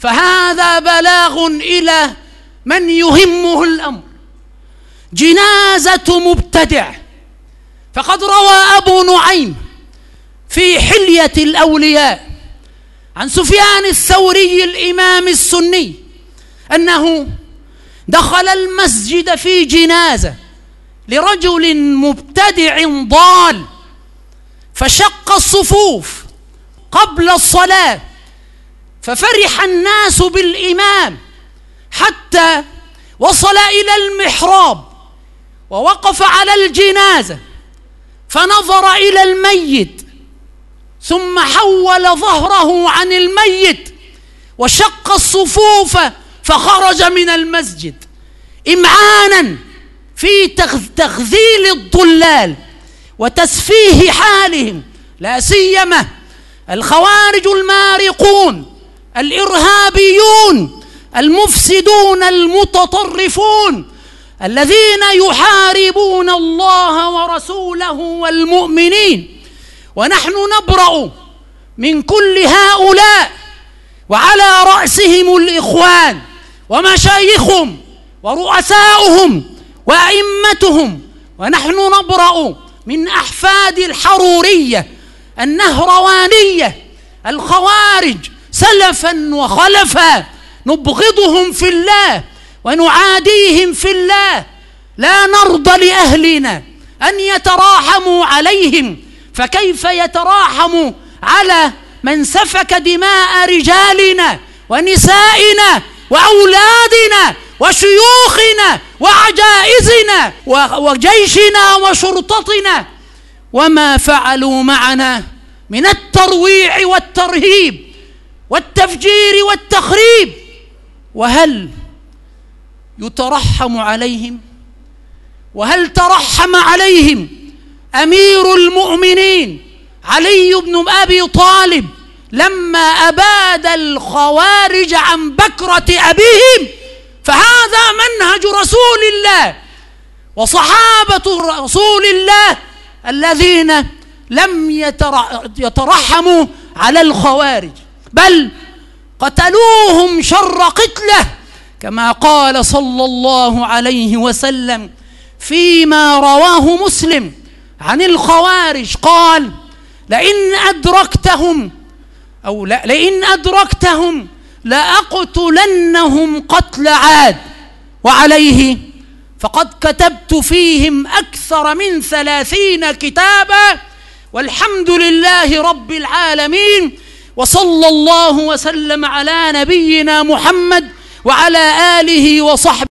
فهذا بلاغ إلى من يهمه الأمر. جنازة مبتدع. فقد روى أبو نعيم في حلية الأولياء عن سفيان الثوري الإمام السني أنه دخل المسجد في جنازة لرجل مبتدع ضال، فشق الصفوف قبل الصلاة، ففرح الناس بالإمام حتى وصل إلى المحراب ووقف على الجنازة فنظر إلى الميت ثم حول ظهره عن الميت وشق الصفوف فخرج من المسجد إمعانا في تخذيل الضلال وتسفيه حالهم، لا سيما الخوارج المارقون الإرهابيون المفسدون المتطرفون الذين يحاربون الله ورسوله والمؤمنين. ونحن نبرأ من كل هؤلاء، وعلى رأسهم الإخوان ومشايخهم ورؤساؤهم وأئمتهم. ونحن نبرأ من أحفاد الحرورية النهروانية الخوارج سلفا وخلفا، نبغضهم في الله ونعاديهم في الله، لا نرضى لأهلنا أن يتراحموا عليهم، فكيف يتراحموا على من سفك دماء رجالنا ونسائنا وأولادنا وشيوخنا وعجائزنا وجيشنا وشرطتنا، وما فعلوا معنا من الترويع والترهيب والتفجير والتخريب؟ وهل يترحم عليهم؟ وهل ترحم عليهم أمير المؤمنين علي بن أبي طالب لما أباد الخوارج عن بكرة أبيهم؟ فهذا منهج رسول الله وصحابة رسول الله الذين لم يترحموا على الخوارج، بل قتلوهم شر قتله، كما قال صلى الله عليه وسلم فيما رواه مسلم عن الخوارج، قال: لئن أدركتهم لأقتلنهم قتل عاد. وعليه فقد كتبت فيهم أكثر من 30 كتابا، والحمد لله رب العالمين، وصلى الله وسلم على نبينا محمد وعلى آله وصحبه.